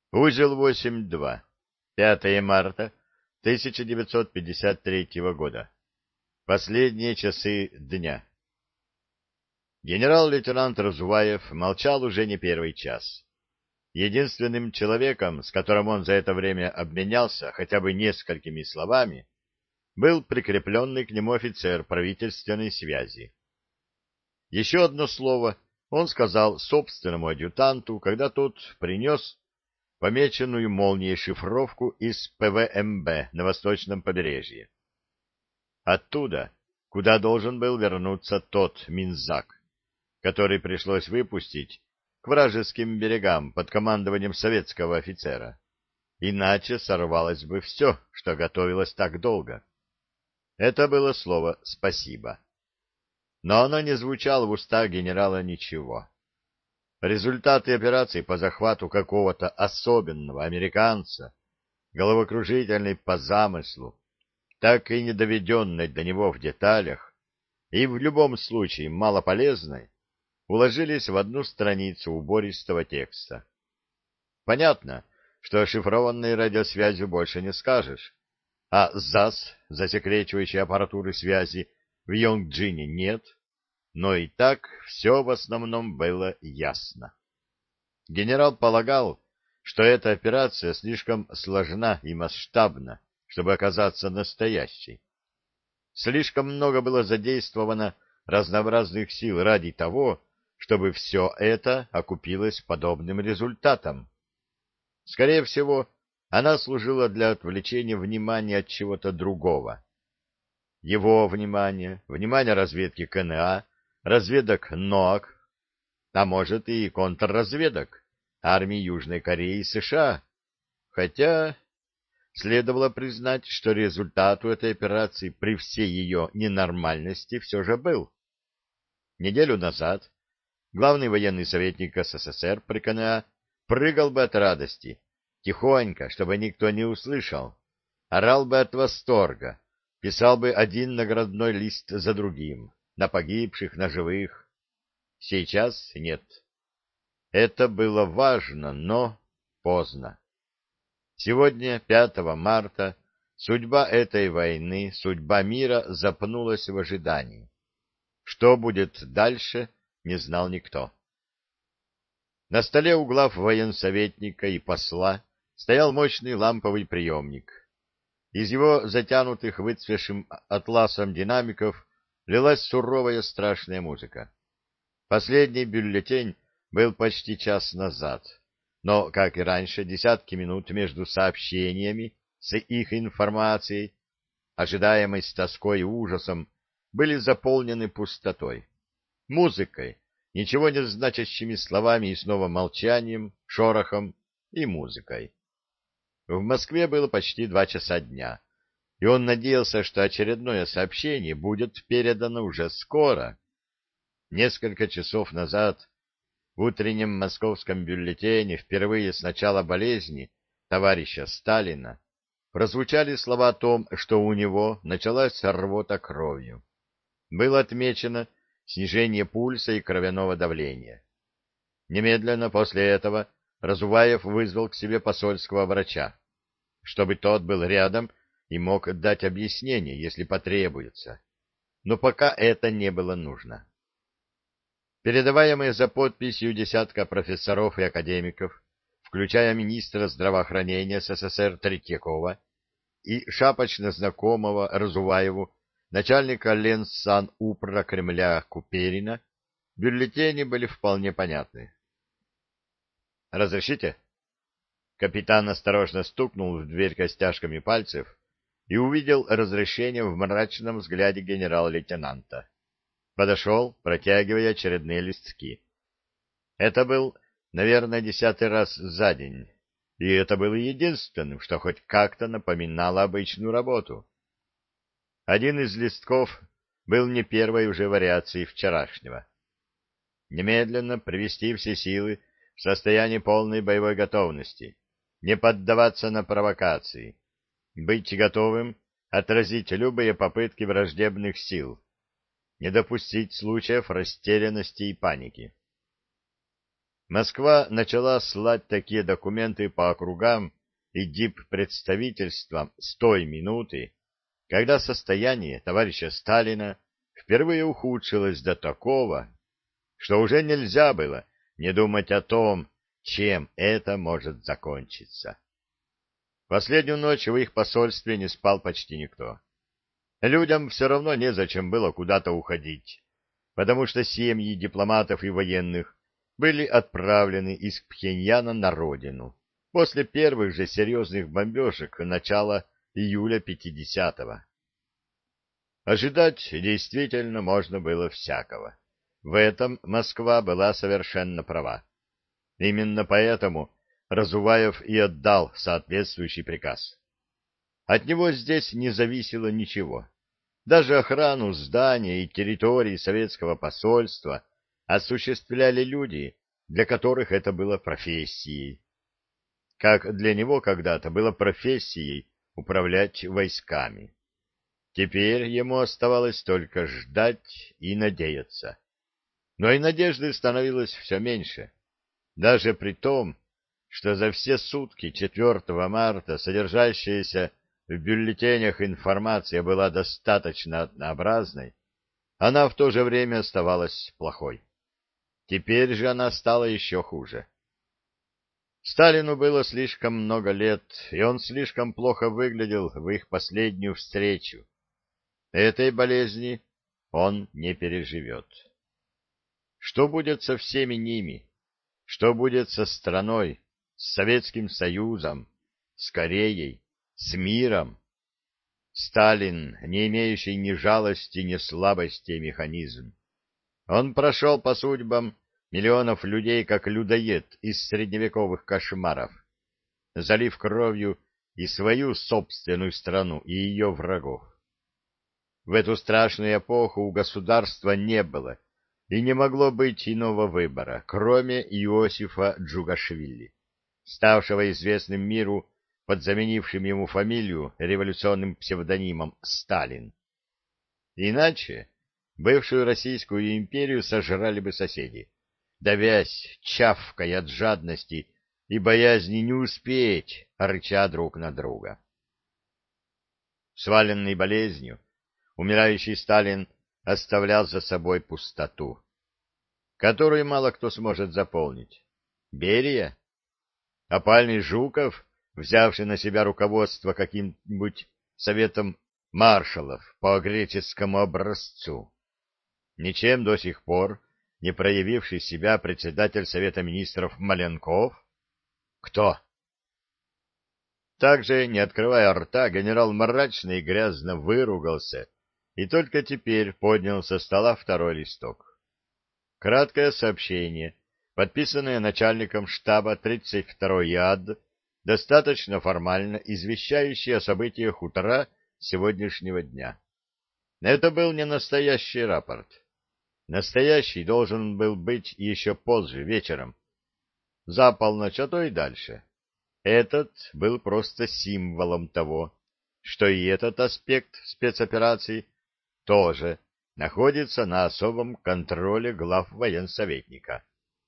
Узел 8.2. 5 марта 1953 года. Последние часы дня. Генерал-лейтенант Разуваев молчал уже не первый час. Единственным человеком, с которым он за это время обменялся хотя бы несколькими словами, был прикрепленный к нему офицер правительственной связи. Еще одно слово он сказал собственному адъютанту, когда тот принес помеченную молнией шифровку из ПВМБ на восточном побережье. Оттуда, куда должен был вернуться тот Минзак, который пришлось выпустить к вражеским берегам под командованием советского офицера. Иначе сорвалось бы все, что готовилось так долго. Это было слово «спасибо». Но оно не звучало в устах генерала ничего. Результаты операции по захвату какого-то особенного американца, головокружительной по замыслу, так и не доведенной до него в деталях, и в любом случае малополезной, уложились в одну страницу убористого текста. Понятно, что шифрованной радиосвязью больше не скажешь, а ЗАС, засекречивающей аппаратуры связи, в Йонг-Джине нет, но и так все в основном было ясно. Генерал полагал, что эта операция слишком сложна и масштабна, чтобы оказаться настоящей. Слишком много было задействовано разнообразных сил ради того, чтобы все это окупилось подобным результатом. Скорее всего, она служила для отвлечения внимания от чего-то другого. Его внимание разведки КНА, разведок НОАК, а может и контрразведок армии Южной Кореи и США. Хотя следовало признать, что результат у этой операции при всей ее ненормальности все же был. Неделю назад главный военный советник СССР при КНА прыгал бы от радости, тихонько, чтобы никто не услышал, орал бы от восторга, писал бы один наградной лист за другим, на погибших, на живых. Сейчас нет. Это было важно, но поздно. Сегодня, 5 марта, судьба этой войны, судьба мира запнулась в ожидании. Что будет дальше, не знал никто. На столе у глав военсоветника и посла стоял мощный ламповый приемник. Из его затянутых выцветшим атласом динамиков лилась суровая страшная музыка. Последний бюллетень был почти час назад, но, как и раньше, десятки минут между сообщениями с их информацией, ожидаемой с тоской и ужасом, были заполнены пустотой, музыкой, ничего не значащими словами и снова молчанием, шорохом и музыкой. В Москве было почти 2 часа дня, и он надеялся, что очередное сообщение будет передано уже скоро. Несколько часов назад в утреннем московском бюллетене впервые с начала болезни товарища Сталина прозвучали слова о том, что у него началась рвота кровью. Было отмечено снижение пульса и кровяного давления. Немедленно после этого Разуваев вызвал к себе посольского врача, чтобы тот был рядом и мог дать объяснение, если потребуется. Но пока это не было нужно. Передаваемые за подписью десятка профессоров и академиков, включая министра здравоохранения СССР Третьякова и шапочно знакомого Разуваеву начальника Ленсан-УПРа Кремля Куперина, бюллетени были вполне понятны. «Разрешите?» Капитан осторожно стукнул в дверь костяшками пальцев и увидел разрешение в мрачном взгляде генерал-лейтенанта. Подошел, протягивая очередные листки. Это был, наверное, 10-й раз за день, и это было единственным, что хоть как-то напоминало обычную работу. Один из листков был не первой уже вариацией вчерашнего. Немедленно привести все силы в состояние полной боевой готовности, не поддаваться на провокации, быть готовым отразить любые попытки враждебных сил, не допустить случаев растерянности и паники. Москва начала слать такие документы по округам и диппредставительствам с той минуты, когда состояние товарища Сталина впервые ухудшилось до такого, что уже нельзя было не думать о том, чем это может закончиться. Последнюю ночь в их посольстве не спал почти никто. Людям все равно незачем было куда-то уходить, потому что семьи дипломатов и военных были отправлены из Пхеньяна на родину после первых же серьезных бомбежек начала июля 50-го. Ожидать действительно можно было всякого. В этом Москва была совершенно права. Именно поэтому Разуваев и отдал соответствующий приказ. От него здесь не зависело ничего. Даже охрану здания и территории советского посольства осуществляли люди, для которых это было профессией. Как для него когда-то было профессией управлять войсками. Теперь ему оставалось только ждать и надеяться. Но и надежды становилось все меньше. Даже при том, что за все сутки 4 марта содержащаяся в бюллетенях информация была достаточно однообразной, она в то же время оставалась плохой. Теперь же она стала еще хуже. Сталину было слишком много лет, и он слишком плохо выглядел в их последнюю встречу. Этой болезни он не переживет. Что будет со всеми ними? Что будет со страной, с Советским Союзом, с Кореей, с миром? Сталин, не имеющий ни жалости, ни слабости механизм. Он прошел по судьбам миллионов людей, как людоед из средневековых кошмаров, залив кровью и свою собственную страну, и ее врагов. В эту страшную эпоху у государства не было и не могло быть иного выбора, кроме Иосифа Джугашвили, ставшего известным миру под заменившим ему фамилию революционным псевдонимом Сталин. Иначе бывшую Российскую империю сожрали бы соседи, давясь, чавкая от жадности и боязни не успеть, рыча друг на друга. Сваленный болезнью, умирающий Сталин оставлял за собой пустоту, которую мало кто сможет заполнить. Берия? Опальный Жуков, взявший на себя руководство каким-нибудь советом маршалов по греческому образцу? Ничем до сих пор не проявивший себя председатель Совета министров Маленков? Кто? Также, не открывая рта, генерал мрачно и грязно выругался и только теперь поднял со стола второй листок. Краткое сообщение, подписанное начальником штаба 32-й ЯАД, достаточно формально извещающее о событиях утра сегодняшнего дня. Это был не настоящий рапорт. Настоящий должен был быть еще позже, вечером, за полночь, а то и дальше. Этот был просто символом того, что и этот аспект спецоперации тоже находится на особом контроле главвоенсоветника.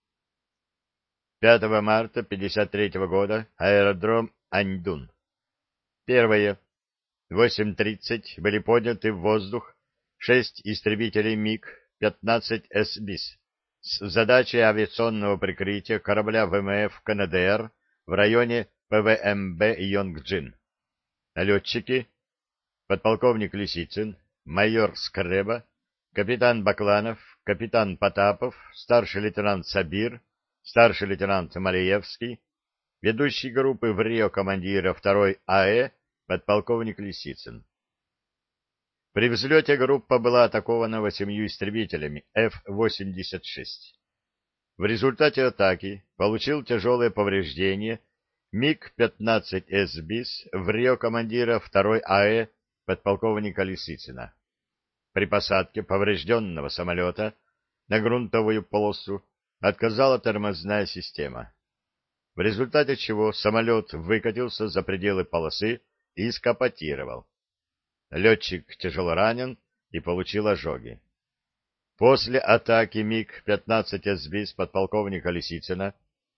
5 марта 1953 года. Аэродром Аньдун. Первое. 8:30 были подняты в воздух 6 истребителей МиГ-15С БИС с задачей авиационного прикрытия корабля ВМФ КНДР в районе ПВМБ Йонгджин. Летчики: подполковник Лисицын, майор Скреба, капитан Бакланов, капитан Потапов, старший лейтенант Сабир, старший лейтенант Малеевский, ведущий группы в Рио командира 2-й АЭ подполковник Лисицын. При взлете группа была атакована 8 истребителями F-86. В результате атаки получил тяжелые повреждения МиГ-15С БИС в Рио командира 2-й АЭ подполковника Лисицына. При посадке поврежденного самолета на грунтовую полосу отказала тормозная система, в результате чего самолет выкатился за пределы полосы и скапотировал. Летчик тяжело ранен и получил ожоги. После атаки МиГ-15СБИС подполковника Лисицына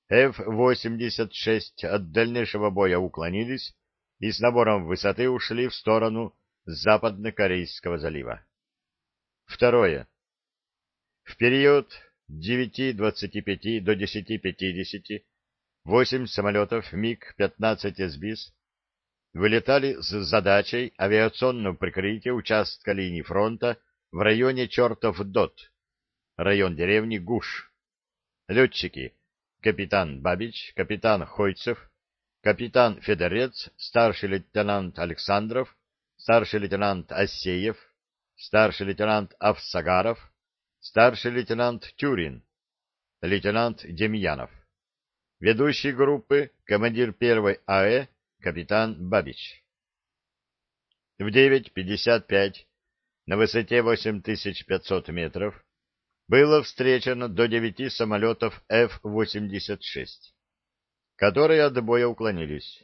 Ф-86 от дальнейшего боя уклонились и с набором высоты ушли в сторону Западно-Корейского залива. Второе. В период с 9:25 до 10:50 8 самолетов МиГ-15СБИС вылетали с задачей авиационного прикрытия участка линии фронта в районе Чертов Дот, район деревни Гуш. Летчики: капитан Бабич, капитан Хойцев, капитан Федорец, старший лейтенант Александров, старший лейтенант Асеев, старший лейтенант Авсагаров, старший лейтенант Тюрин, лейтенант Демьянов. Ведущий группы — командир 1-й АЭ, капитан Бабич. В 9:55 на высоте 8500 метров было встречено до 9 самолетов F-86, которые от боя уклонились.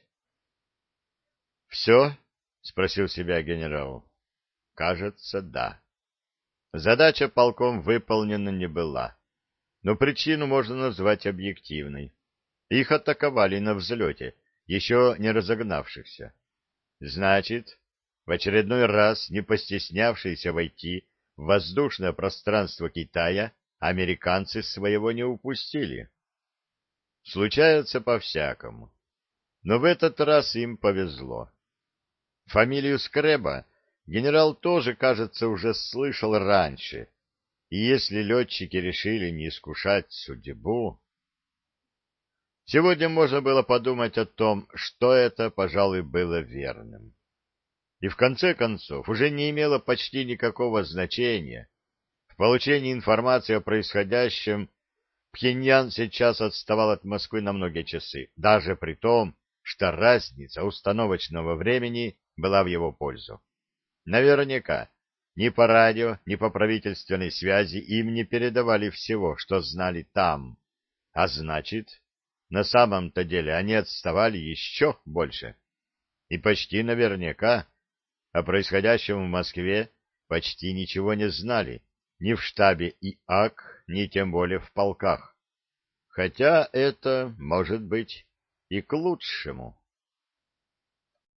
«Все?» — спросил себя генерал. «Кажется, да». Задача полком выполнена не была, но причину можно назвать объективной. Их атаковали на взлете, еще не разогнавшихся. Значит, в очередной раз не постеснявшиеся войти в воздушное пространство Китая, американцы своего не упустили. Случается по-всякому. Но в этот раз им повезло. Фамилию Скреба генерал тоже, кажется, уже слышал раньше, и если летчики решили не искушать судьбу... Сегодня можно было подумать о том, что это, пожалуй, было верным. И в конце концов уже не имело почти никакого значения. В получении информации о происходящем Пхеньян сейчас отставал от Москвы на многие часы, даже при том, что разница установочного времени была в его пользу. Наверняка ни по радио, ни по правительственной связи им не передавали всего, что знали там, а значит, на самом-то деле они отставали еще больше. И почти наверняка о происходящем в Москве почти ничего не знали ни в штабе ИАК, ни тем более в полках. Хотя это, может быть, и к лучшему.